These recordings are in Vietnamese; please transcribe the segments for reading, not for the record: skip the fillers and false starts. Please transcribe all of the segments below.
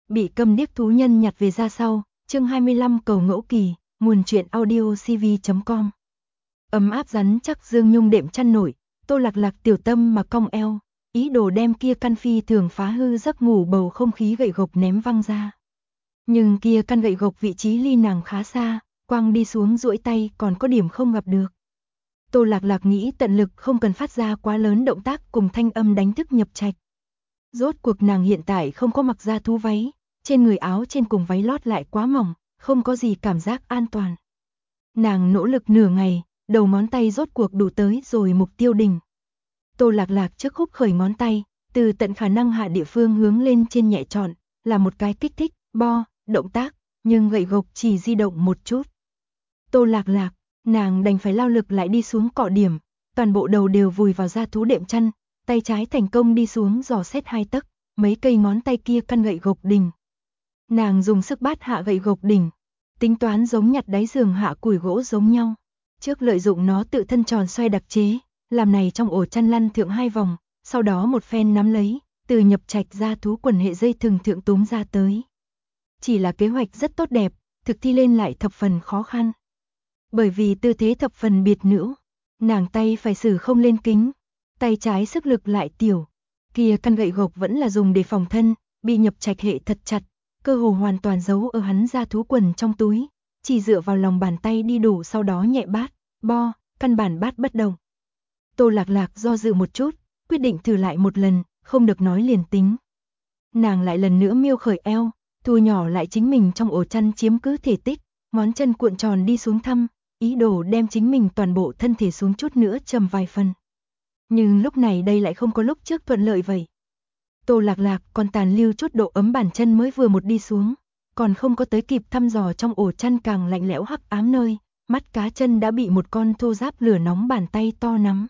Bị câm điếc thú nhân nhặt về ra sau, chương 25 cầu ngẫu kỳ, nguồn truyện audio cv.com. Ấm áp rắn chắc dương nhung đệm chăn nổi, Tô Lạc Lạc tiểu tâm mà cong eo, ý đồ đem kia căn phi thường phá hư giấc ngủ bầu không khí gậy gộc ném văng ra. Nhưng kia căn gậy gộc vị trí ly nàng khá xa, quăng đi xuống duỗi tay còn có điểm không gặp được. Tô Lạc Lạc nghĩ tận lực không cần phát ra quá lớn động tác cùng thanh âm đánh thức Nhập Trạch. Rốt cuộc nàng hiện tại không có mặc da thú váy, trên người áo trên cùng váy lót lại quá mỏng, không có gì cảm giác an toàn. Nàng nỗ lực nửa ngày, đầu ngón tay rốt cuộc đủ tới rồi mục tiêu đỉnh. Tô Lạc Lạc trước khúc khởi ngón tay, từ tận khả năng hạ địa phương hướng lên trên nhẹ chọn, là một cái kích thích, động tác, nhưng gậy gộc chỉ di động một chút. Tô Lạc Lạc, nàng đành phải lao lực lại đi xuống cọ điểm, toàn bộ đầu đều vùi vào da thú đệm chăn, tay trái thành công đi xuống dò xét 2 tấc, mấy cây ngón tay kia căn gậy gộc đỉnh. Nàng dùng sức bát hạ gậy gộc đỉnh, tính toán giống nhặt đáy giường hạ củi gỗ giống nhau. Trước lợi dụng nó tự thân tròn xoay đặc chế, làm này trong ổ chăn lăn thượng 2 vòng, sau đó một phen nắm lấy, từ Nhập Trạch ra thú quần hệ dây thừng thượng túm ra tới. Chỉ là kế hoạch rất tốt đẹp, thực thi lên lại thập phần khó khăn. Bởi vì tư thế thập phần biệt nữ, nàng tay phải xử không lên kính, tay trái sức lực lại tiểu, kia căn gậy gộc vẫn là dùng để phòng thân, bị Nhập Trạch hệ thật chặt, cơ hồ hoàn toàn giấu ở hắn ra thú quần trong túi, chỉ dựa vào lòng bàn tay đi đủ sau đó nhẹ bát, căn bản bát bất động. Tô Lạc Lạc do dự một chút, quyết định thử lại một lần, không được nói liền tính. Nàng lại lần nữa miêu khởi eo, thu nhỏ lại chính mình trong ổ chăn chiếm cứ thể tích, ngón chân cuộn tròn đi xuống thăm, ý đồ đem chính mình toàn bộ thân thể xuống chút nữa trầm vài phần. Nhưng lúc này đây lại không có lúc trước thuận lợi vậy. Tô Lạc Lạc còn tàn lưu chút độ ấm bàn chân mới vừa một đi xuống, còn không có tới kịp thăm dò trong ổ chăn càng lạnh lẽo hắc ám nơi, mắt cá chân đã bị một con thô ráp lửa nóng bàn tay to nắm.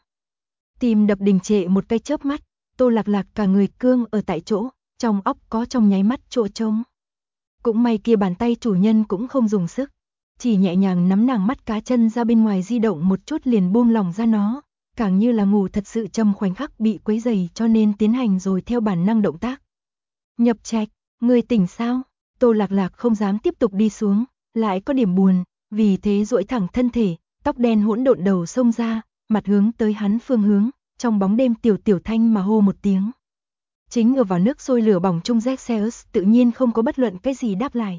Tim đập đình trệ một cái chớp mắt, Tô Lạc Lạc cả người cương ở tại chỗ, trong óc có trong nháy mắt chỗ trống. Cũng may kia bàn tay chủ nhân cũng không dùng sức, chỉ nhẹ nhàng nắm nàng mắt cá chân ra bên ngoài di động một chút liền buông lỏng ra nó, càng như là ngủ thật sự trong khoảnh khắc bị quấy rầy cho nên tiến hành rồi theo bản năng động tác. Nhập Trạch, người tỉnh sao? Tô Lạc Lạc không dám tiếp tục đi xuống, lại có điểm buồn, vì thế duỗi thẳng thân thể, tóc đen hỗn độn đầu xông ra, mặt hướng tới hắn phương hướng, trong bóng đêm tiểu thanh mà hô một tiếng. Chính ở vào nước sôi lửa bỏng chung Zexeus tự nhiên không có bất luận cái gì đáp lại.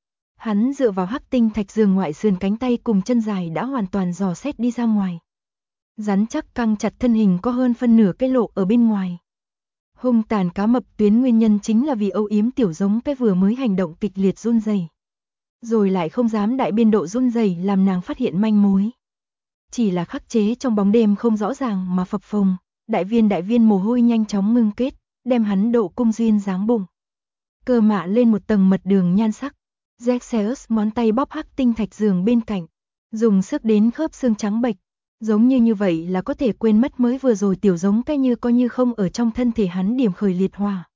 Hắn dựa vào hắc tinh thạch giường ngoại sườn cánh tay cùng chân dài đã hoàn toàn dò xét đi ra ngoài. Rắn chắc căng chặt thân hình có hơn phân nửa cái lộ ở bên ngoài. Hung tàn cá mập tuyến nguyên nhân chính là vì âu yếm tiểu giống cái vừa mới hành động kịch liệt run rẩy, rồi lại không dám đại biên độ run rẩy làm nàng phát hiện manh mối. Chỉ là khắc chế trong bóng đêm không rõ ràng mà phập phồng, đại viên mồ hôi nhanh chóng ngưng kết, đem hắn độ cung duyên dáng bụng. Cơ mạ lên một tầng mật đường nhan sắc. Zexeus ngón tay bóp hắc tinh thạch giường bên cạnh, dùng sức đến khớp xương trắng bệch, giống như vậy là có thể quên mất mới vừa rồi tiểu giống cái như có như không ở trong thân thể hắn điểm khởi liệt hỏa.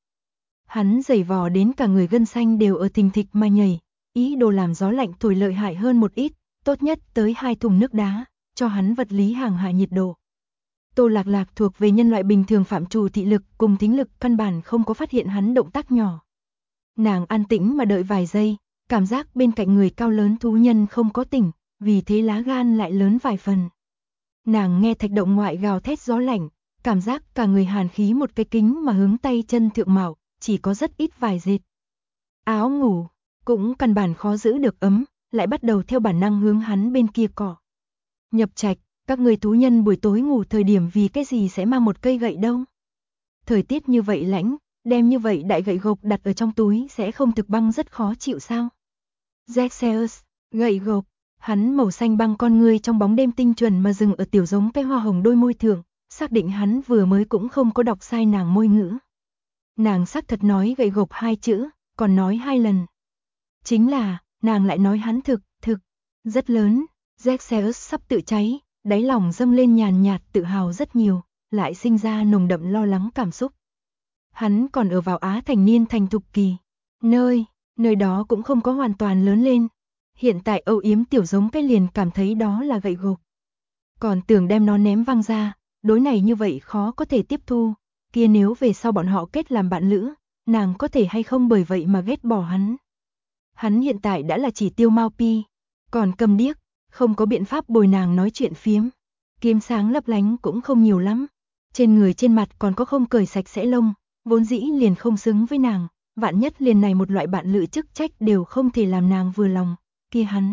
Hắn giày vò đến cả người gân xanh đều ở thình thịch mà nhảy, ý đồ làm gió lạnh thổi lợi hại hơn một ít, tốt nhất tới 2 thùng nước đá, cho hắn vật lý hàng hạ nhiệt độ. Tô Lạc Lạc thuộc về nhân loại bình thường phạm trù thị lực cùng thính lực căn bản không có phát hiện hắn động tác nhỏ. Nàng an tĩnh mà đợi vài giây, cảm giác bên cạnh người cao lớn thú nhân không có tỉnh, vì thế lá gan lại lớn vài phần. Nàng nghe thạch động ngoại gào thét gió lạnh, cảm giác cả người hàn khí một cái kính mà hướng tay chân thượng mạo, chỉ có rất ít vài dệt. Áo ngủ, cũng căn bản khó giữ được ấm, lại bắt đầu theo bản năng hướng hắn bên kia cọ. Nhập Trạch, các người thú nhân buổi tối ngủ thời điểm vì cái gì sẽ mang một cây gậy đâu? Thời tiết như vậy lạnh, đem như vậy đại gậy gộc đặt ở trong túi sẽ không thực băng rất khó chịu sao? Zexeus, gậy gộc, hắn màu xanh băng con ngươi trong bóng đêm tinh chuẩn mà dừng ở tiểu giống cái hoa hồng đôi môi thượng, xác định hắn vừa mới cũng không có đọc sai nàng môi ngữ. Nàng xác thật nói gậy gộc 2 chữ, còn nói 2 lần. Chính là, nàng lại nói hắn thực, rất lớn. Zexeus sắp tự cháy, đáy lòng dâng lên nhàn nhạt tự hào rất nhiều, lại sinh ra nồng đậm lo lắng cảm xúc. Hắn còn ở vào Á thành niên thành thục kỳ, nơi đó cũng không có hoàn toàn lớn lên. Hiện tại âu yếm tiểu giống cái liền cảm thấy đó là gậy gộc. Còn tưởng đem nó ném văng ra, đối này như vậy khó có thể tiếp thu, kia nếu về sau bọn họ kết làm bạn lữ, nàng có thể hay không bởi vậy mà ghét bỏ hắn. Hắn hiện tại đã là chỉ tiêu Mao Pi, còn câm điếc, không có biện pháp bồi nàng nói chuyện phiếm. Kiếm sáng lấp lánh cũng không nhiều lắm. Trên người trên mặt còn có không cởi sạch sẽ lông, vốn dĩ liền không xứng với nàng, vạn nhất liền này một loại bạn lữ chức trách đều không thể làm nàng vừa lòng, kia hắn.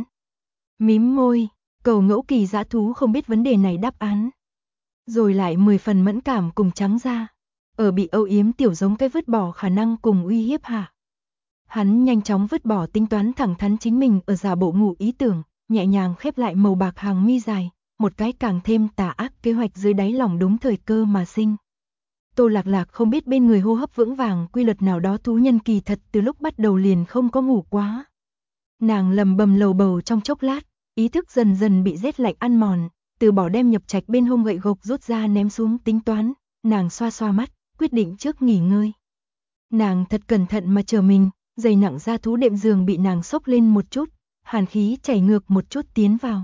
Mím môi, Cầu Ngẫu Kỳ dã thú không biết vấn đề này đáp án. Rồi lại 10 phần mẫn cảm cùng trắng da, ở bị âu yếm tiểu giống cái vứt bỏ khả năng cùng uy hiếp hạ. Hắn nhanh chóng vứt bỏ tính toán thẳng thắn chính mình ở giả bộ ngủ ý tưởng, nhẹ nhàng khép lại màu bạc hàng mi dài, một cái càng thêm tà ác kế hoạch dưới đáy lòng đúng thời cơ mà sinh. Tô Lạc Lạc không biết bên người hô hấp vững vàng quy luật nào đó thú nhân kỳ thật từ lúc bắt đầu liền không có ngủ quá. Nàng lầm bầm lầu bầu trong chốc lát, ý thức dần dần bị rét lạnh ăn mòn, từ bỏ đem Nhập Trạch bên hông gậy gộc rút ra ném xuống tính toán, nàng xoa xoa mắt, quyết định trước nghỉ ngơi. Nàng thật cẩn thận mà chờ mình, giày nặng da thú đệm giường bị nàng xốc lên một chút, hàn khí chảy ngược một chút tiến vào.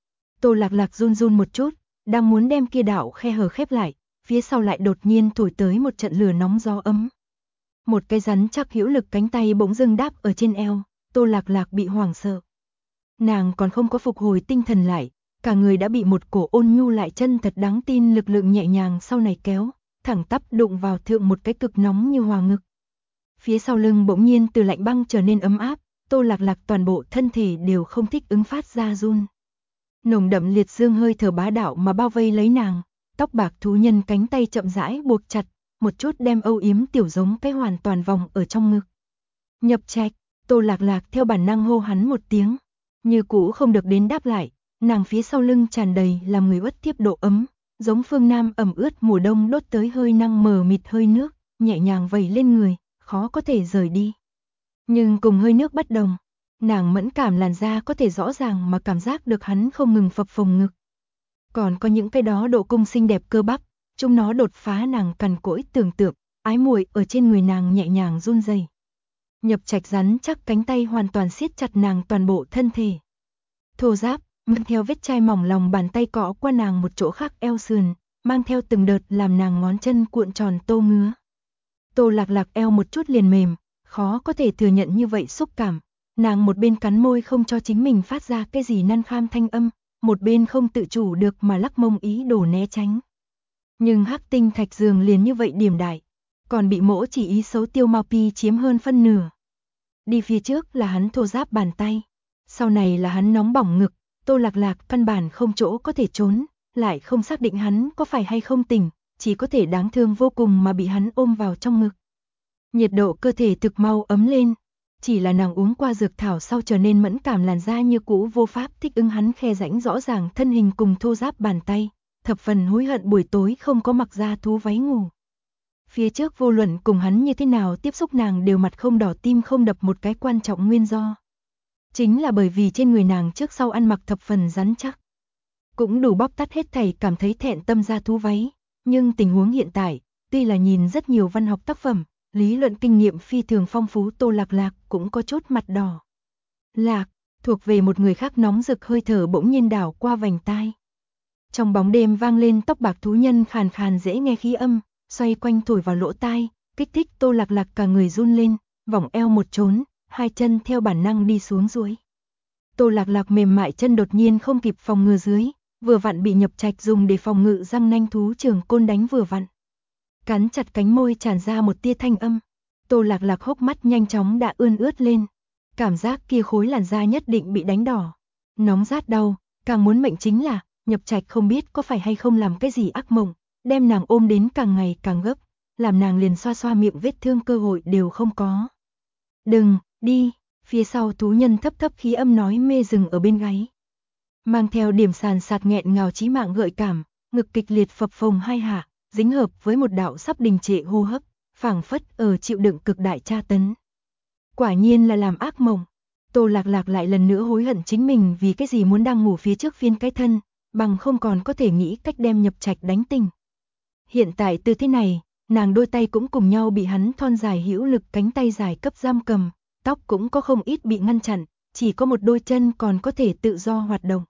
Tô Lạc Lạc run run một chút, đang muốn đem kia đạo khe hở khép lại, phía sau lại đột nhiên thổi tới một trận lửa nóng gió ấm. Một cái rắn chắc hữu lực cánh tay bỗng dưng đáp ở trên eo, Tô Lạc Lạc bị hoảng sợ. Nàng còn không có phục hồi tinh thần lại, cả người đã bị một cổ ôn nhu lại chân thật đáng tin lực lượng nhẹ nhàng sau này kéo, thẳng tắp đụng vào thượng một cái cực nóng như hòa ngực. Phía sau lưng bỗng nhiên từ lạnh băng trở nên ấm áp, Tô Lạc Lạc toàn bộ thân thể đều không thích ứng phát ra run. Nồng đậm liệt dương hơi thở bá đạo mà bao vây lấy nàng, tóc bạc thú nhân cánh tay chậm rãi buộc chặt, một chút đem âu yếm tiểu giống cái hoàn toàn vòng ở trong ngực. Nhập Trạch, Tô Lạc Lạc theo bản năng hô hắn một tiếng, như cũ không được đến đáp lại, nàng phía sau lưng tràn đầy làm người uất tiếp độ ấm, giống phương Nam ẩm ướt mùa đông đốt tới hơi năng mờ mịt hơi nước, nhẹ nhàng vẩy lên người, khó có thể rời đi. Nhưng cùng hơi nước bất đồng, nàng mẫn cảm làn da có thể rõ ràng mà cảm giác được hắn không ngừng phập phồng ngực. Còn có những cái đó độ cung xinh đẹp cơ bắp, chúng nó đột phá nàng cằn cỗi tưởng tượng, ái muội ở trên người nàng nhẹ nhàng run rẩy. Nhập Trạch rắn chắc cánh tay hoàn toàn siết chặt nàng toàn bộ thân thể. Thô ráp, mang theo vết chai mỏng lòng bàn tay cọ qua nàng một chỗ khác eo sườn, mang theo từng đợt làm nàng ngón chân cuộn tròn tô ngứa. Tô Lạc Lạc eo một chút liền mềm, khó có thể thừa nhận như vậy xúc cảm. Nàng một bên cắn môi không cho chính mình phát ra cái gì năn kham thanh âm, một bên không tự chủ được mà lắc mông ý đồ né tránh. Nhưng hắc tinh thạch giường liền như vậy điểm đại, còn bị mỗ chỉ ý xấu tiêu Mao Pi chiếm hơn phân nửa. Đi phía trước là hắn thô ráp bàn tay, sau này là hắn nóng bỏng ngực, Tô Lạc Lạc căn bản không chỗ có thể trốn, lại không xác định hắn có phải hay không tỉnh, chỉ có thể đáng thương vô cùng mà bị hắn ôm vào trong ngực. Nhiệt độ cơ thể thực mau ấm lên, chỉ là nàng uống qua dược thảo sau trở nên mẫn cảm làn da như cũ vô pháp thích ứng hắn khe rãnh rõ ràng thân hình cùng thô ráp bàn tay, thập phần hối hận buổi tối không có mặc da thú váy ngủ. Phía trước vô luận cùng hắn như thế nào tiếp xúc nàng đều mặt không đỏ tim không đập một cái quan trọng nguyên do. Chính là bởi vì trên người nàng trước sau ăn mặc thập phần rắn chắc. Cũng đủ bóp tắt hết thảy cảm thấy thẹn tâm da thú váy, nhưng tình huống hiện tại, tuy là nhìn rất nhiều văn học tác phẩm, lý luận kinh nghiệm phi thường phong phú Tô Lạc Lạc cũng có chút mặt đỏ. Lạc, thuộc về một người khác nóng rực hơi thở bỗng nhiên đảo qua vành tai. Trong bóng đêm vang lên tóc bạc thú nhân khàn khàn dễ nghe khí âm, xoay quanh thổi vào lỗ tai, kích thích Tô Lạc Lạc cả người run lên, vòng eo một trốn, hai chân theo bản năng đi xuống dưới. Tô Lạc Lạc mềm mại chân đột nhiên không kịp phòng ngừa dưới, vừa vặn bị Nhập Trạch dùng để phòng ngự răng nanh thú trường côn đánh vừa vặn. Cắn chặt cánh môi tràn ra một tia thanh âm. Tô Lạc Lạc hốc mắt nhanh chóng đã ươn ướt lên. Cảm giác kia khối làn da nhất định bị đánh đỏ. Nóng rát đau, càng muốn mệnh chính là, Nhập Trạch không biết có phải hay không làm cái gì ác mộng, đem nàng ôm đến càng ngày càng gấp, làm nàng liền xoa xoa miệng vết thương cơ hội đều không có. Đừng, đi, phía sau thú nhân thấp thấp khí âm nói mê dừng ở bên gáy. Mang theo điểm sàn sạt nghẹn ngào chí mạng gợi cảm, ngực kịch liệt phập phồng hai hạ, dính hợp với một đạo sắp đình trệ hô hấp, phảng phất ở chịu đựng cực đại tra tấn. Quả nhiên là làm ác mộng. Tô Lạc Lạc lại lần nữa hối hận chính mình vì cái gì muốn đang ngủ phía trước phiên cái thân, bằng không còn có thể nghĩ cách đem Nhập Trạch đánh tỉnh. Hiện tại từ thế này, nàng đôi tay cũng cùng nhau bị hắn thon dài hữu lực cánh tay dài cấp giam cầm, tóc cũng có không ít bị ngăn chặn, chỉ có một đôi chân còn có thể tự do hoạt động.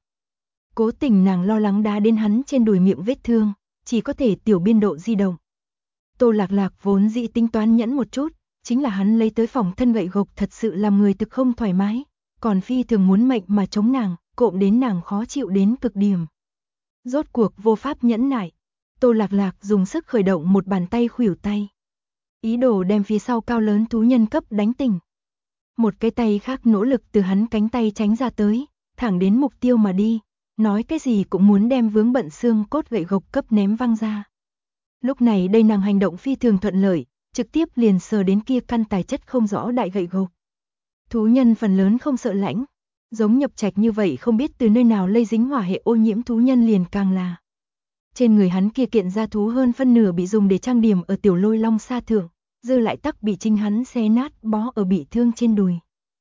Cố tình nàng lo lắng đá đến hắn trên đùi miệng vết thương, chỉ có thể tiểu biên độ di động. Tô Lạc Lạc vốn dĩ tính toán nhẫn một chút, chính là hắn lấy tới phòng thân gậy gộc thật sự làm người thực không thoải mái, còn phi thường muốn mệnh mà chống nàng, cộm đến nàng khó chịu đến cực điểm. Rốt cuộc vô pháp nhẫn nại, Tô Lạc Lạc dùng sức khởi động một bàn tay khuỷu tay, ý đồ đem phía sau cao lớn thú nhân cấp đánh tỉnh. Một cái tay khác nỗ lực từ hắn cánh tay tránh ra tới, thẳng đến mục tiêu mà đi, nói cái gì cũng muốn đem vướng bận xương cốt gậy gộc cấp ném văng ra. Lúc này đây nàng hành động phi thường thuận lợi, trực tiếp liền sờ đến kia căn tài chất không rõ đại gậy gộc. Thú nhân phần lớn không sợ lãnh, giống Nhập Trạch như vậy không biết từ nơi nào lây dính hỏa hệ ô nhiễm thú nhân liền càng là. Trên người hắn kia kiện da thú hơn phân nửa bị dùng để trang điểm ở tiểu lôi long sa thượng, dư lại tắc bị chính hắn xé nát bó ở bị thương trên đùi.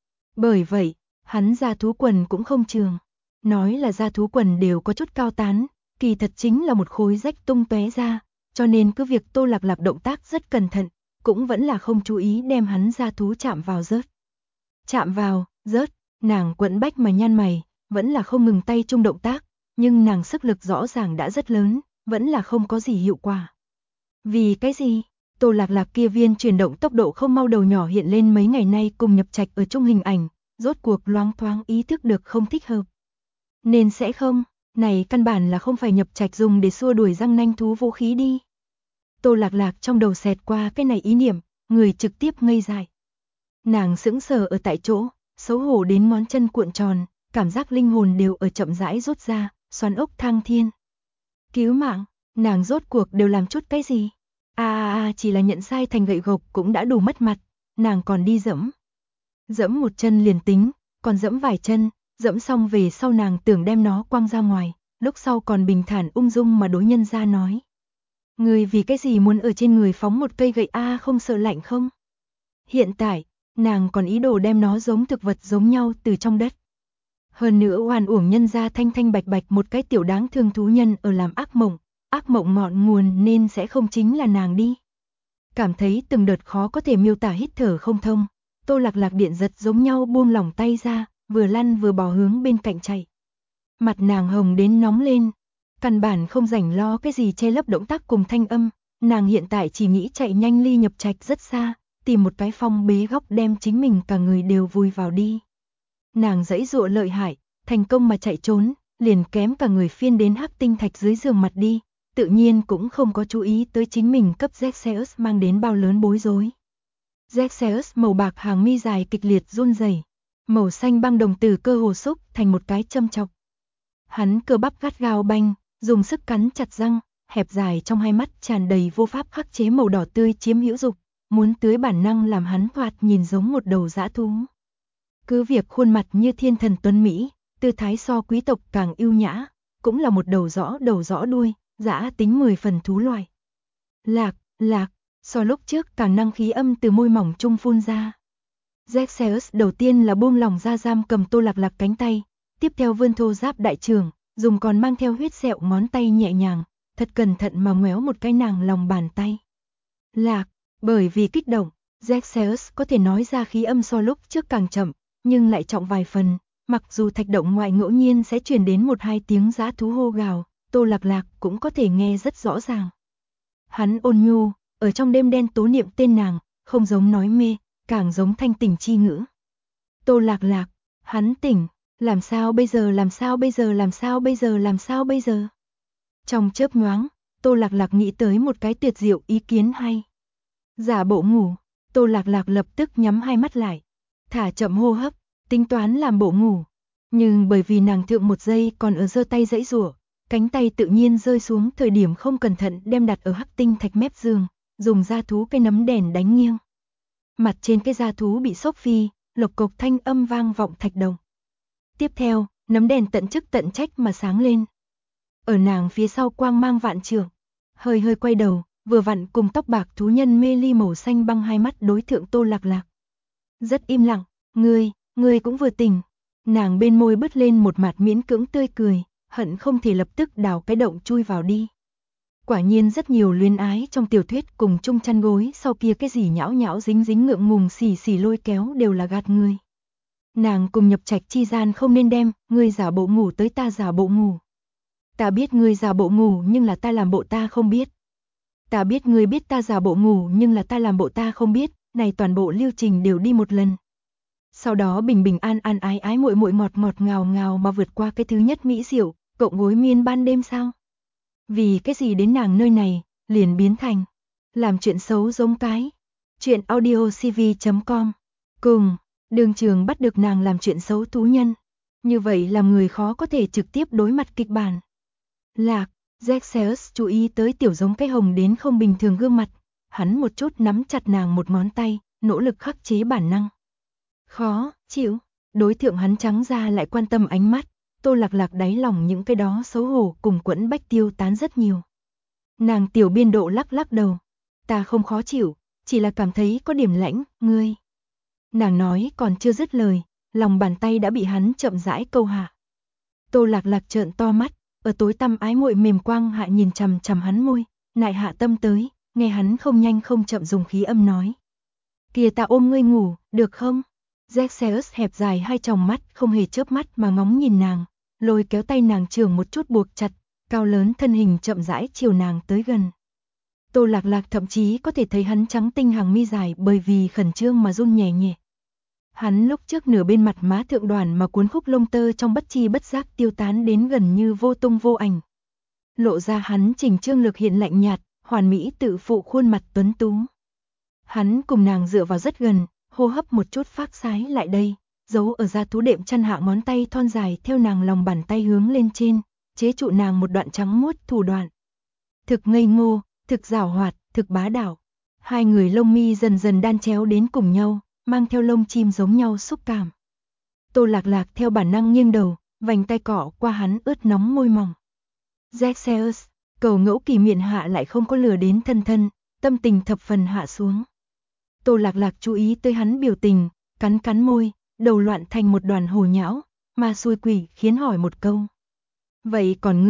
Bởi vậy, hắn da thú quần cũng không trường. Nói là da thú quần đều có chút cao tán, kỳ thật chính là một khối rách tung tóe ra, cho nên cứ việc Tô Lạc Lạc động tác rất cẩn thận, cũng vẫn là không chú ý đem hắn da thú chạm vào rớt. Chạm vào, rớt, nàng quẫn bách mà nhăn mày, vẫn là không ngừng tay chung động tác, nhưng nàng sức lực rõ ràng đã rất lớn, vẫn là không có gì hiệu quả. Vì cái gì? Tô Lạc Lạc kia viên chuyển động tốc độ không mau đầu nhỏ hiện lên mấy ngày nay cùng Nhập Trạch ở chung hình ảnh, rốt cuộc loáng thoáng ý thức được không thích hợp. Nên sẽ không, này căn bản là không phải Nhập Trạch dùng để xua đuổi răng nanh thú vũ khí đi. Tô Lạc Lạc trong đầu xẹt qua cái này ý niệm, người trực tiếp ngây dại. Nàng sững sờ ở tại chỗ, xấu hổ đến ngón chân cuộn tròn, cảm giác linh hồn đều ở chậm rãi rút ra, xoắn ốc thăng thiên. Cứu mạng, nàng rốt cuộc đều làm chút cái gì? Chỉ là nhận sai thành gậy gộc cũng đã đủ mất mặt, nàng còn đi dẫm. Dẫm một chân liền tính, còn dẫm vài chân, dẫm xong về sau nàng tưởng đem nó quăng ra ngoài, lúc sau còn bình thản ung dung mà đối nhân ra nói. Người vì cái gì muốn ở trên người phóng một cây gậy không sợ lạnh không? Hiện tại, nàng còn ý đồ đem nó giống thực vật giống nhau từ trong đất. Hơn nữa oan uổng nhân ra thanh thanh bạch bạch một cái tiểu đáng thương thú nhân ở làm ác mộng ngọn nguồn nên sẽ không chính là nàng đi. Cảm thấy từng đợt khó có thể miêu tả hít thở không thông, Tô Lạc Lạc điện giật giống nhau buông lỏng tay ra, vừa lăn vừa bò hướng bên cạnh chạy. Mặt nàng hồng đến nóng lên, căn bản không rảnh lo cái gì che lấp động tác cùng thanh âm, nàng hiện tại chỉ nghĩ chạy nhanh ly Nhập Trạch rất xa, tìm một cái phong bế góc đem chính mình cả người đều vùi vào đi. Nàng giãy giụa lợi hại, thành công mà chạy trốn, liền kém cả người phiên đến hắc tinh thạch dưới giường mặt đi, tự nhiên cũng không có chú ý tới chính mình cấp Zexeus mang đến bao lớn bối rối. Zexeus màu bạc hàng mi dài kịch liệt run rẩy, màu xanh băng đồng tử cơ hồ xúc thành một cái châm chọc. Hắn cơ bắp gắt gao banh, dùng sức cắn chặt răng, hẹp dài trong hai mắt tràn đầy vô pháp khắc chế màu đỏ tươi chiếm hữu dục, muốn tưới bản năng làm hắn thoạt nhìn giống một đầu dã thú. Cứ việc khuôn mặt như thiên thần tuấn mỹ, tư thái so quý tộc càng ưu nhã, cũng là một đầu rõ đuôi, dã tính 10 phần thú loài. Lạc, so lúc trước càng năng khí âm từ môi mỏng trung phun ra. Zexeus đầu tiên là buông lỏng ra giam cầm Tô Lạc Lạc cánh tay, tiếp theo vươn thô giáp đại trường, dùng còn mang theo huyết sẹo ngón tay nhẹ nhàng, thật cẩn thận mà ngoéo một cái nàng lòng bàn tay. Bởi vì kích động, Zexeus có thể nói ra khí âm so lúc trước càng chậm, nhưng lại trọng vài phần, mặc dù thạch động ngoại ngẫu nhiên sẽ truyền đến 1-2 tiếng dã thú hô gào, Tô Lạc Lạc cũng có thể nghe rất rõ ràng. Hắn ôn nhu, ở trong đêm đen tố niệm tên nàng, không giống nói mê, càng giống thanh tỉnh chi ngữ. Tô Lạc Lạc, hắn tỉnh, làm sao bây giờ? Trong chớp nhoáng, Tô Lạc Lạc nghĩ tới một cái tuyệt diệu ý kiến hay. Giả bộ ngủ, Tô Lạc Lạc lập tức nhắm hai mắt lại, thả chậm hô hấp, tính toán làm bộ ngủ. Nhưng bởi vì nàng thượng một giây còn ở giơ tay giãy giụa, cánh tay tự nhiên rơi xuống thời điểm không cẩn thận đem đặt ở hắc tinh thạch mép giường, dùng da thú cây nấm đèn đánh nghiêng. Mặt trên cái da thú bị xốc phi, lộc cộc thanh âm vang vọng thạch đồng. Tiếp theo, nấm đèn tận chức tận trách mà sáng lên. Ở nàng phía sau quang mang vạn trượng, hơi quay đầu, vừa vặn cùng tóc bạc thú nhân mê ly màu xanh băng hai mắt đối thượng Tô Lạc Lạc. Rất im lặng, ngươi cũng vừa tỉnh. Nàng bên môi bứt lên một mặt miễn cưỡng tươi cười, hận không thể lập tức đào cái động chui vào đi. Quả nhiên rất nhiều luyến ái trong tiểu thuyết cùng chung chăn gối sau kia cái gì nhão dính ngượng ngùng xì lôi kéo đều là gạt người. Nàng cùng Nhập Trạch chi gian không nên đem ngươi giả bộ ngủ tới ta giả bộ ngủ. Ta biết ngươi giả bộ ngủ nhưng là ta làm bộ ta không biết. Ta biết ngươi biết ta giả bộ ngủ nhưng là ta làm bộ ta không biết, này toàn bộ lưu trình đều đi một lần. Sau đó bình bình an an ái ái muội muội ngọt ngọt ngào ngào mà vượt qua cái thứ nhất mỹ diệu, cậu gối miên ban đêm sao? Vì cái gì đến nàng nơi này, liền biến thành làm chuyện xấu giống cái. Chuyện audiocv.com. Cùng, đường trường bắt được nàng làm chuyện xấu thú nhân. Như vậy làm người khó có thể trực tiếp đối mặt kịch bản. Lạc, Zexeus chú ý tới tiểu giống cái hồng đến không bình thường gương mặt. Hắn một chút nắm chặt nàng một ngón tay, nỗ lực khắc chế bản năng. Khó, chịu, đối tượng hắn trắng ra lại quan tâm ánh mắt. Tô Lạc Lạc đáy lòng những cái đó xấu hổ cùng quẫn bách tiêu tán rất nhiều. Nàng tiểu biên độ lắc lắc đầu. Ta không khó chịu, chỉ là cảm thấy có điểm lãnh, ngươi. Nàng nói còn chưa dứt lời, lòng bàn tay đã bị hắn chậm rãi câu hạ. Tô Lạc Lạc trợn to mắt, ở tối tăm ái muội mềm quang hạ nhìn chằm chằm hắn môi, nại hạ tâm tới, nghe hắn không nhanh không chậm dùng khí âm nói. Kìa ta ôm ngươi ngủ, được không? Zexeus hẹp dài hai tròng mắt không hề chớp mắt mà ngóng nhìn nàng, lôi kéo tay nàng trường một chút buộc chặt, cao lớn thân hình chậm rãi chiều nàng tới gần. Tô Lạc Lạc thậm chí có thể thấy hắn trắng tinh hàng mi dài bởi vì khẩn trương mà run nhẹ nhẹ. Hắn lúc trước nửa bên mặt má thượng đoàn mà cuốn khúc lông tơ trong bất chi bất giác tiêu tán đến gần như vô tung vô ảnh. Lộ ra hắn chỉnh trương lực hiện lạnh nhạt, hoàn mỹ tự phụ khuôn mặt tuấn tú. Hắn cùng nàng dựa vào rất gần, hô hấp một chút phác sái lại đây, giấu ở da thú đệm chăn hạ ngón tay thon dài theo nàng lòng bàn tay hướng lên trên, chế trụ nàng một đoạn trắng muốt thủ đoạn. Thực ngây ngô, thực giảo hoạt, thực bá đạo. Hai người lông mi dần dần đan chéo đến cùng nhau, mang theo lông chim giống nhau xúc cảm. Tô Lạc Lạc theo bản năng nghiêng đầu, vành tay cọ qua hắn ướt nóng môi mỏng. Zexeus, cầu ngẫu kỳ miệng hạ lại không có lừa đến thân thân, tâm tình thập phần hạ xuống. Tô Lạc Lạc chú ý tới hắn biểu tình, cắn cắn môi, đầu loạn thành một đoàn hồ nhão, mà xui quỷ khiến hỏi một câu. Vậy còn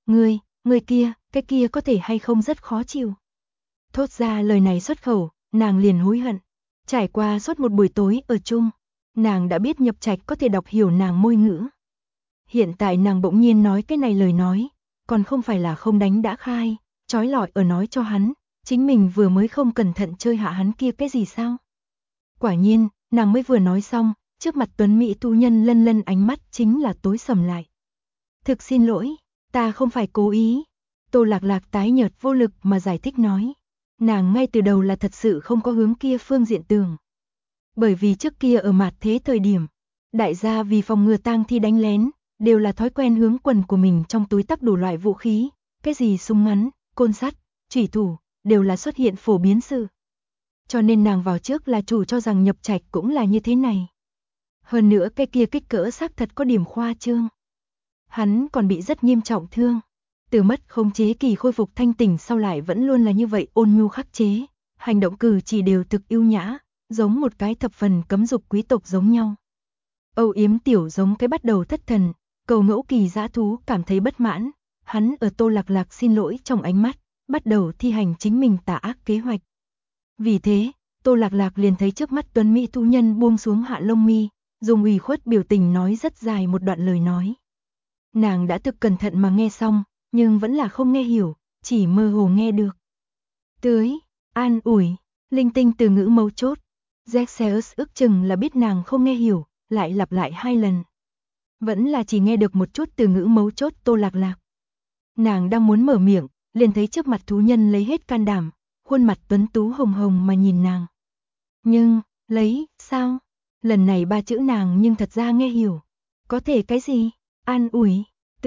ngươi kia, cái kia có thể hay không rất khó chịu. Thốt ra lời này xuất khẩu, nàng liền hối hận. Trải qua suốt một buổi tối ở chung, nàng đã biết Nhập Trạch có thể đọc hiểu nàng môi ngữ. Hiện tại nàng bỗng nhiên nói cái này lời nói, còn không phải là không đánh đã khai, trói lọi ở nói cho hắn, chính mình vừa mới không cẩn thận chơi hạ hắn kia cái gì sao. Quả nhiên, nàng mới vừa nói xong, trước mặt tuấn mỹ tu nhân lân lân ánh mắt chính là tối sầm lại. Thực xin lỗi, ta không phải cố ý. Tô Lạc Lạc tái nhợt vô lực mà giải thích nói. Nàng ngay từ đầu là thật sự không có hướng kia phương diện tưởng. Bởi vì trước kia ở mặt thế thời điểm, đại gia vì phòng ngừa tang thi đánh lén, đều là thói quen hướng quần của mình trong túi tắc đủ loại vũ khí, cái gì súng ngắn, côn sắt, chủy thủ, đều là xuất hiện phổ biến sự. Cho nên nàng vào trước là chủ cho rằng Nhập Trạch cũng là như thế này. Hơn nữa cái kia kích cỡ xác thật có điểm khoa trương. Hắn còn bị rất nghiêm trọng thương. Từ mất khống chế kỳ khôi phục thanh tỉnh sau lại vẫn luôn là như vậy ôn nhu khắc chế, hành động cử chỉ đều thực yêu nhã, giống một cái thập phần cấm dục quý tộc giống nhau. Âu yếm tiểu giống cái bắt đầu thất thần, cầu ngẫu kỳ dã thú cảm thấy bất mãn, hắn ở Tô Lạc Lạc xin lỗi trong ánh mắt, bắt đầu thi hành chính mình tà ác kế hoạch. Vì thế, Tô Lạc Lạc liền thấy trước mắt tuấn mỹ tu nhân buông xuống hạ lông mi, dùng ủy khuất biểu tình nói rất dài một đoạn lời nói. Nàng đã thực cẩn thận mà nghe xong, nhưng vẫn là không nghe hiểu, chỉ mơ hồ nghe được. Tưới, an ủi, linh tinh từ ngữ mấu chốt. Zexeus ước chừng là biết nàng không nghe hiểu, lại lặp lại 2 lần. Vẫn là chỉ nghe được một chút từ ngữ mấu chốt Tô Lạc Lạc. Nàng đang muốn mở miệng, liền thấy trước mặt thú nhân lấy hết can đảm, khuôn mặt tuấn tú hồng hồng mà nhìn nàng. Nhưng, sao? Lần này 3 chữ nàng nhưng thật ra nghe hiểu. Có thể cái gì? An ủi,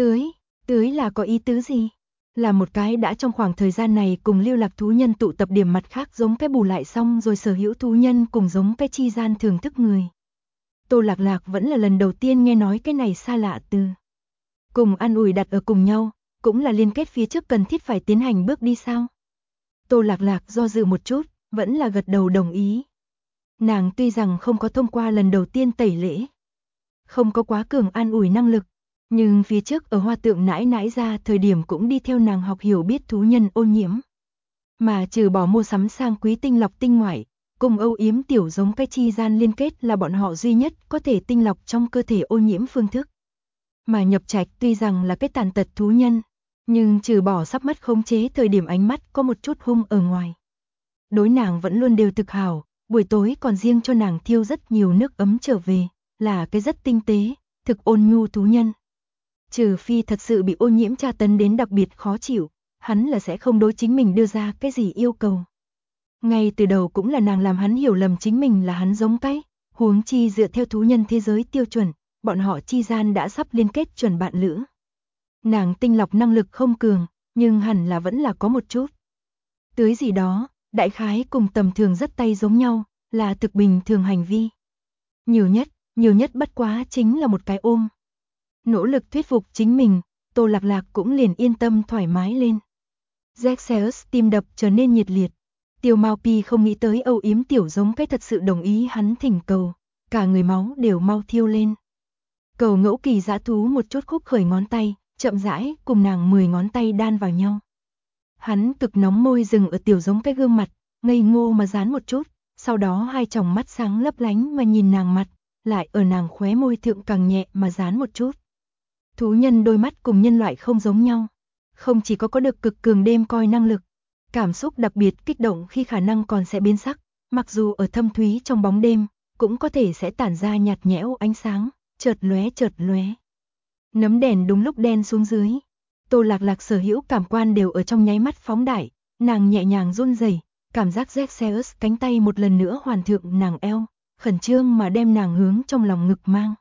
tưới là có ý tứ gì? Là một cái đã trong khoảng thời gian này cùng lưu lạc thú nhân tụ tập điểm mặt khác giống cái bù lại xong rồi sở hữu thú nhân cùng giống cái chi gian thưởng thức người. Tô Lạc Lạc vẫn là lần đầu tiên nghe nói cái này xa lạ từ. Cùng an ủi đặt ở cùng nhau, cũng là liên kết phía trước cần thiết phải tiến hành bước đi sao? Tô Lạc Lạc do dự một chút, vẫn là gật đầu đồng ý. Nàng tuy rằng không có thông qua lần đầu tiên tẩy lễ, không có quá cường an ủi năng lực, nhưng phía trước ở Hoa Tượng nãi nãi ra thời điểm cũng đi theo nàng học hiểu biết thú nhân ô nhiễm. Mà trừ bỏ mua sắm sang quý tinh lọc tinh ngoại, cùng âu yếm tiểu giống cái chi gian liên kết là bọn họ duy nhất có thể tinh lọc trong cơ thể ô nhiễm phương thức. Mà Nhập Trạch tuy rằng là cái tàn tật thú nhân, nhưng trừ bỏ sắp mất khống chế thời điểm ánh mắt có một chút hung ở ngoài. Đối nàng vẫn luôn đều thực hảo, buổi tối còn riêng cho nàng thiêu rất nhiều nước ấm trở về, là cái rất tinh tế, thực ôn nhu thú nhân. Trừ phi thật sự bị ô nhiễm tra tấn đến đặc biệt khó chịu, hắn là sẽ không đối chính mình đưa ra cái gì yêu cầu. Ngay từ đầu cũng là nàng làm hắn hiểu lầm chính mình là hắn giống cái, huống chi dựa theo thú nhân thế giới tiêu chuẩn, bọn họ chi gian đã sắp liên kết chuẩn bạn lữ. Nàng tinh lọc năng lực không cường, nhưng hẳn là vẫn là có một chút. Tưới gì đó, đại khái cùng tầm thường rất tay giống nhau, là thực bình thường hành vi. Nhiều nhất bất quá chính là một cái ôm. Nỗ lực thuyết phục chính mình, Tô Lạc Lạc cũng liền yên tâm thoải mái lên. Xerxes tim đập trở nên nhiệt liệt. Tiêu Mao Pi không nghĩ tới âu yếm tiểu giống cái thật sự đồng ý hắn thỉnh cầu, cả người máu đều mau thiêu lên. Cầu Ngẫu Kỳ dã thú một chút khúc khởi ngón tay, chậm rãi cùng nàng 10 ngón tay đan vào nhau. Hắn cực nóng môi dừng ở tiểu giống cái gương mặt, ngây ngô mà dán một chút, sau đó hai tròng mắt sáng lấp lánh mà nhìn nàng mặt, lại ở nàng khóe môi thượng càng nhẹ mà dán một chút. Thú nhân đôi mắt cùng nhân loại không giống nhau, không chỉ có được cực cường đêm coi năng lực, cảm xúc đặc biệt kích động khi khả năng còn sẽ biến sắc, mặc dù ở thâm thúy trong bóng đêm, cũng có thể sẽ tản ra nhạt nhẽo ánh sáng, chợt lóe. Nấm đèn đúng lúc đen xuống dưới. Tô Lạc Lạc sở hữu cảm quan đều ở trong nháy mắt phóng đại, nàng nhẹ nhàng run rẩy, cảm giác Xerxes cánh tay một lần nữa hoàn thượng nàng eo, khẩn trương mà đem nàng hướng trong lòng ngực mang.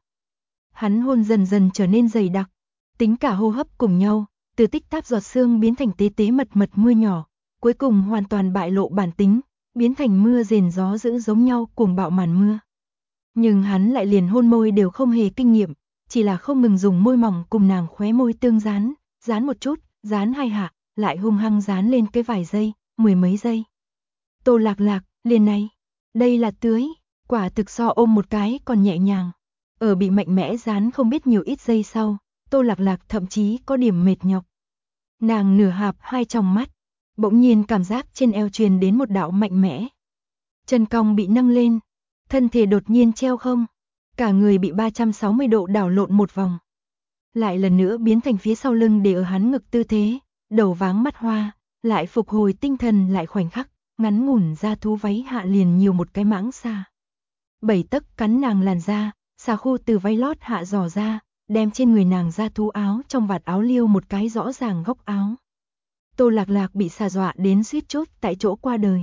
Hắn hôn dần dần trở nên dày đặc, tính cả hô hấp cùng nhau, từ tích táp giọt sương biến thành tế tế mật mật mưa nhỏ, cuối cùng hoàn toàn bại lộ bản tính, biến thành mưa rền gió dữ giống nhau cuồng bạo màn mưa. Nhưng hắn lại liền hôn môi đều không hề kinh nghiệm, chỉ là không ngừng dùng môi mỏng cùng nàng khóe môi tương dán, dán một chút, dán hai hạ, lại hung hăng dán lên cái vài giây, 10 mấy giây. Tô Lạc Lạc, liền này, đây là tưới, quả thực so ôm một cái còn nhẹ nhàng. Ở bị mạnh mẽ dán không biết nhiều ít giây sau, Tô Lạc Lạc thậm chí có điểm mệt nhọc. Nàng nửa hạp hai tròng mắt, bỗng nhiên cảm giác trên eo truyền đến một đạo mạnh mẽ. Chân cong bị nâng lên, thân thể đột nhiên treo không, cả người bị 360 độ đảo lộn một vòng. Lại lần nữa biến thành phía sau lưng để ở hắn ngực tư thế, đầu váng mắt hoa, lại phục hồi tinh thần lại khoảnh khắc, ngắn ngủn ra thú váy hạ liền nhiều một cái mãng xa. 7 tấc cắn nàng làn da, xà khu từ váy lót hạ dò ra, đem trên người nàng ra thú áo trong vạt áo liêu một cái rõ ràng góc áo. Tô Lạc Lạc bị xà dọa đến suýt chút tại chỗ qua đời.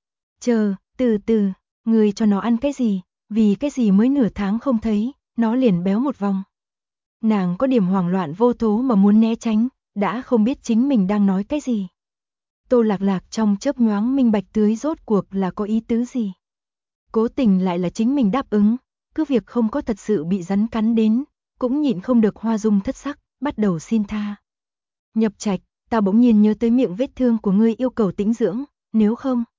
Chờ, từ từ, người cho nó ăn cái gì, vì cái gì mới nửa tháng không thấy, nó liền béo một vòng. Nàng có điểm hoảng loạn vô thố mà muốn né tránh, đã không biết chính mình đang nói cái gì. Tô Lạc Lạc trong chớp nhoáng minh bạch tưới rốt cuộc là có ý tứ gì. Cố tình lại là chính mình đáp ứng, cứ việc không có thật sự bị rắn cắn đến, cũng nhịn không được hoa dung thất sắc, bắt đầu xin tha. Nhập Trạch, ta bỗng nhiên nhớ tới miệng vết thương của ngươi yêu cầu tĩnh dưỡng, nếu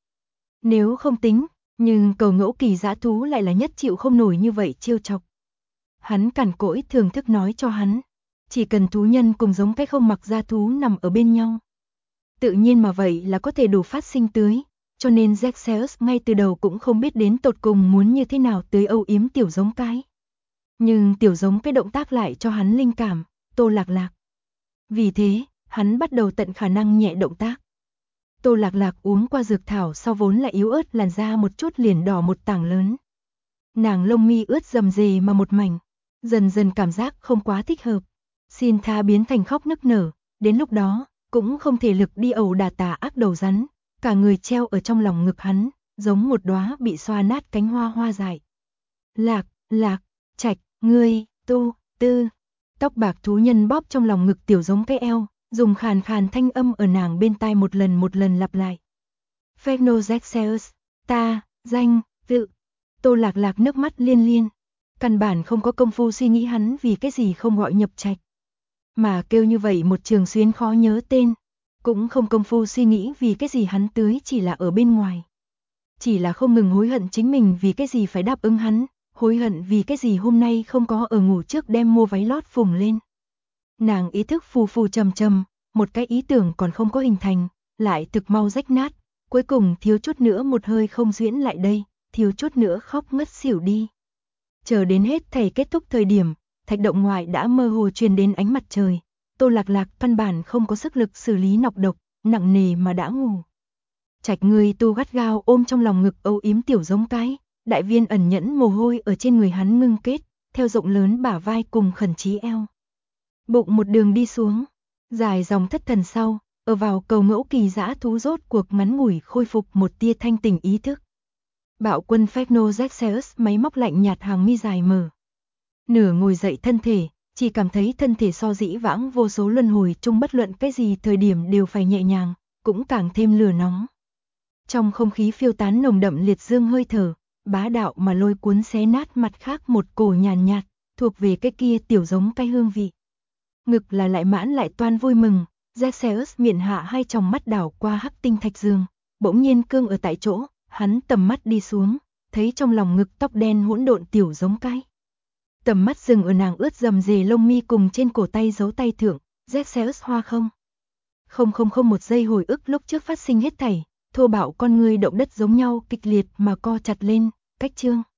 không tính, nhưng Cầu Ngẫu Kỳ dã thú lại là nhất chịu không nổi như vậy trêu chọc. Hắn cằn cỗi thưởng thức nói cho hắn, chỉ cần thú nhân cùng giống cái không mặc da thú nằm ở bên nhau. Tự nhiên mà vậy là có thể đủ phát sinh tưới, cho nên Xerxes ngay từ đầu cũng không biết đến tột cùng muốn như thế nào tưới âu yếm tiểu giống cái. Nhưng tiểu giống cái động tác lại cho hắn linh cảm, Tô Lạc Lạc. Vì thế, hắn bắt đầu tận khả năng nhẹ động tác. Tô Lạc Lạc uống qua dược thảo sau vốn là yếu ớt làn da một chút liền đỏ một tảng lớn. Nàng lông mi ướt rầm rề mà một mảnh, dần dần cảm giác không quá thích hợp. Xin tha biến thành khóc nức nở, đến lúc đó, cũng không thể lực đi ẩu đả tà ác đầu rắn, cả người treo ở trong lòng ngực hắn, giống một đóa bị xoa nát cánh hoa hoa dại. Lạc, Trạch, ngươi, tư. Tóc bạc thú nhân bóp trong lòng ngực tiểu giống cái eo, dùng khàn khàn thanh âm ở nàng bên tai một lần lặp lại. Phenoxerxes, ta, danh, tự. Tô Lạc Lạc nước mắt liên. Căn bản không có công phu suy nghĩ hắn vì cái gì không gọi Nhập Trạch. Mà kêu như vậy một trường xuyến khó nhớ tên, cũng không công phu suy nghĩ vì cái gì hắn tưới chỉ là ở bên ngoài. Chỉ là không ngừng hối hận chính mình vì cái gì phải đáp ứng hắn, hối hận vì cái gì hôm nay không có ở ngủ trước đem mua váy lót phùng lên. Nàng ý thức phù trầm, một cái ý tưởng còn không có hình thành, lại thực mau rách nát, cuối cùng thiếu chút nữa một hơi không diễn lại đây, thiếu chút nữa khóc ngất xỉu đi. Chờ đến hết thảy kết thúc thời điểm, thạch động ngoại đã mơ hồ truyền đến ánh mặt trời, Tô Lạc Lạc căn bản không có sức lực xử lý nọc độc, nặng nề mà đã ngủ. Trạch người tu gắt gao ôm trong lòng ngực âu yếm tiểu giống cái, đại viên ẩn nhẫn mồ hôi ở trên người hắn ngưng kết, theo rộng lớn bả vai cùng khẩn trí eo. Bụng một đường đi xuống, dài dòng thất thần sau, ở vào cầu ngẫu kỳ dã thú rốt cuộc ngắn ngủi khôi phục một tia thanh tỉnh ý thức. Bạo quân Phecno Zexeus máy móc lạnh nhạt hàng mi dài mở. Nửa ngồi dậy thân thể, chỉ cảm thấy thân thể so dĩ vãng vô số luân hồi chung bất luận cái gì thời điểm đều phải nhẹ nhàng, cũng càng thêm lửa nóng. Trong không khí phiêu tán nồng đậm liệt dương hơi thở, bá đạo mà lôi cuốn xé nát mặt khác một cổ nhàn nhạt, thuộc về cái kia tiểu giống cái hương vị. Ngực là lại mãn lại toan vui mừng, Zexeus miệng hạ hai tròng mắt đảo qua hắc tinh thạch dương, bỗng nhiên cương ở tại chỗ, hắn tầm mắt đi xuống, thấy trong lòng ngực tóc đen hỗn độn tiểu giống cái. Tầm mắt dừng ở nàng ướt dầm dề lông mi cùng trên cổ tay giấu tay thượng, Zexeus hoa không. Không một giây hồi ức lúc trước phát sinh hết thảy, thô bạo con người động đất giống nhau kịch liệt mà co chặt lên, cách chương.